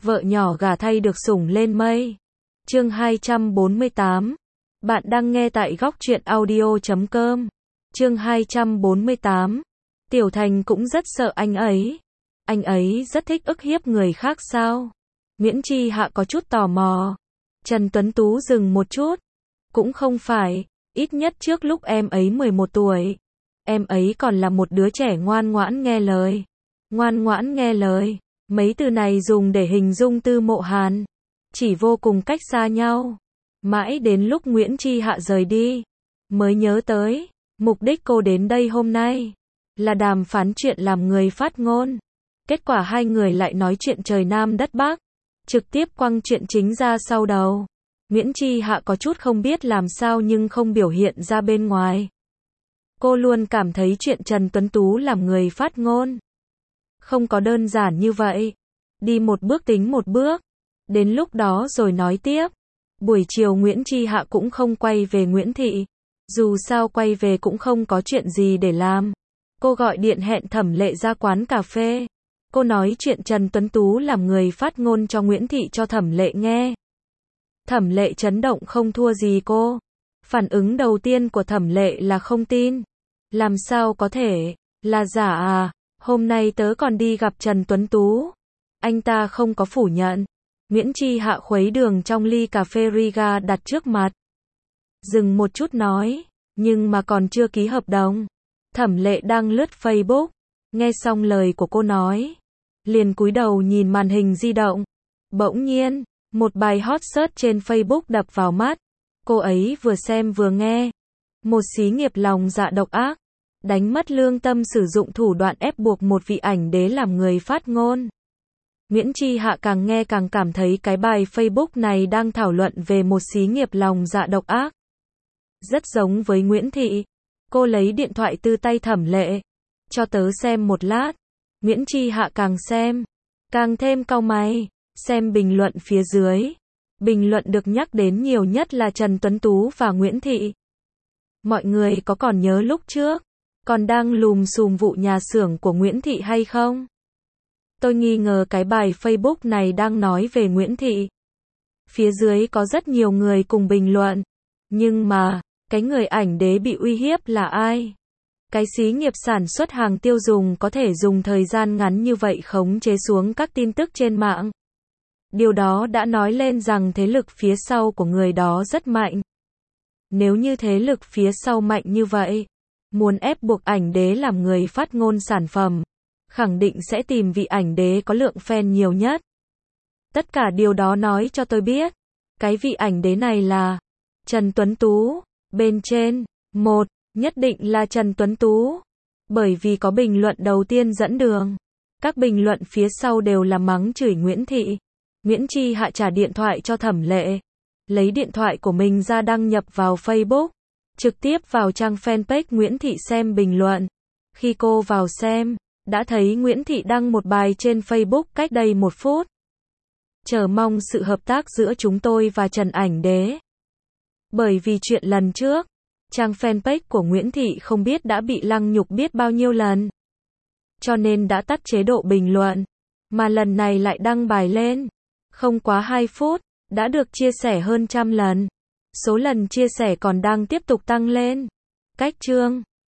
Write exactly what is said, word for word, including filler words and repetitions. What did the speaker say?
vợ nhỏ gả thay được sủng lên mây. Chương hai trăm bốn mươi tám. Bạn đang nghe tại góc truyện audio chấm com. Chương hai trăm bốn mươi tám. Tiểu Thành cũng rất sợ anh ấy. Anh ấy rất thích ức hiếp người khác sao? Nguyễn Chi Hạ có chút tò mò. Trần Tuấn Tú dừng một chút. Cũng không phải, ít nhất trước lúc em ấy mười một tuổi. Em ấy còn là một đứa trẻ ngoan ngoãn nghe lời. Ngoan ngoãn nghe lời. Mấy từ này dùng để hình dung Tư Mộ Hàn. Chỉ vô cùng cách xa nhau. Mãi đến lúc Nguyễn Chi Hạ rời đi, mới nhớ tới, mục đích cô đến đây hôm nay là đàm phán chuyện làm người phát ngôn. Kết quả hai người lại nói chuyện trời Nam đất Bắc, trực tiếp quăng chuyện chính ra sau đầu. Nguyễn Chi Hạ có chút không biết làm sao nhưng không biểu hiện ra bên ngoài. Cô luôn cảm thấy chuyện Trần Tuấn Tú làm người phát ngôn không có đơn giản như vậy. Đi một bước tính một bước, đến lúc đó rồi nói tiếp. Buổi chiều Nguyễn Chi Hạ cũng không quay về Nguyễn Thị. Dù sao quay về cũng không có chuyện gì để làm. Cô gọi điện hẹn Thẩm Lệ ra quán cà phê. Cô nói chuyện Trần Tuấn Tú làm người phát ngôn cho Nguyễn Thị cho Thẩm Lệ nghe. Thẩm Lệ chấn động không thua gì cô. Phản ứng đầu tiên của Thẩm Lệ là không tin. Làm sao có thể, là giả à? Hôm nay tớ còn đi gặp Trần Tuấn Tú. Anh ta không có phủ nhận. Nguyễn Chi Hạ khuấy đường trong ly cà phê Riga đặt trước mặt. Dừng một chút nói, nhưng mà còn chưa ký hợp đồng. Thẩm Lệ đang lướt Facebook, nghe xong lời của cô nói, liền cúi đầu nhìn màn hình di động. Bỗng nhiên, một bài hot search trên Facebook đập vào mắt. Cô ấy vừa xem vừa nghe. Một xí nghiệp lòng dạ độc ác, đánh mất lương tâm sử dụng thủ đoạn ép buộc một vị ảnh đế làm người phát ngôn. Nguyễn Chi Hạ càng nghe càng cảm thấy cái bài Facebook này đang thảo luận về một xí nghiệp lòng dạ độc ác. Rất giống với Nguyễn Thị. Cô lấy điện thoại từ tay Thẩm Lệ. Cho tớ xem một lát. Nguyễn Chi Hạ càng xem, càng thêm cau mày. Xem bình luận phía dưới. Bình luận được nhắc đến nhiều nhất là Trần Tuấn Tú và Nguyễn Thị. Mọi người có còn nhớ lúc trước còn đang lùm xùm vụ nhà xưởng của Nguyễn Thị hay không? Tôi nghi ngờ cái bài Facebook này đang nói về Nguyễn Thị. Phía dưới có rất nhiều người cùng bình luận. Nhưng mà, cái người ảnh đế bị uy hiếp là ai? Cái xí nghiệp sản xuất hàng tiêu dùng có thể dùng thời gian ngắn như vậy khống chế xuống các tin tức trên mạng. Điều đó đã nói lên rằng thế lực phía sau của người đó rất mạnh. Nếu như thế lực phía sau mạnh như vậy, muốn ép buộc ảnh đế làm người phát ngôn sản phẩm, khẳng định sẽ tìm vị ảnh đế có lượng fan nhiều nhất. Tất cả điều đó nói cho tôi biết, cái vị ảnh đế này là Trần Tuấn Tú. Bên trên, một, nhất định là Trần Tuấn Tú. Bởi vì có bình luận đầu tiên dẫn đường. Các bình luận phía sau đều là mắng chửi Nguyễn Thị. Nguyễn Chi Hạ trả điện thoại cho Thẩm Lệ. Lấy điện thoại của mình ra đăng nhập vào Facebook. Trực tiếp vào trang fanpage Nguyễn Thị xem bình luận. Khi cô vào xem, đã thấy Nguyễn Thị đăng một bài trên Facebook cách đây một phút. Chờ mong sự hợp tác giữa chúng tôi và Trần ảnh đế. Bởi vì chuyện lần trước, trang fanpage của Nguyễn Thị không biết đã bị lăng nhục biết bao nhiêu lần. Cho nên đã tắt chế độ bình luận. Mà lần này lại đăng bài lên. Không quá hai phút, đã được chia sẻ hơn trăm lần. Số lần chia sẻ còn đang tiếp tục tăng lên. Cách chương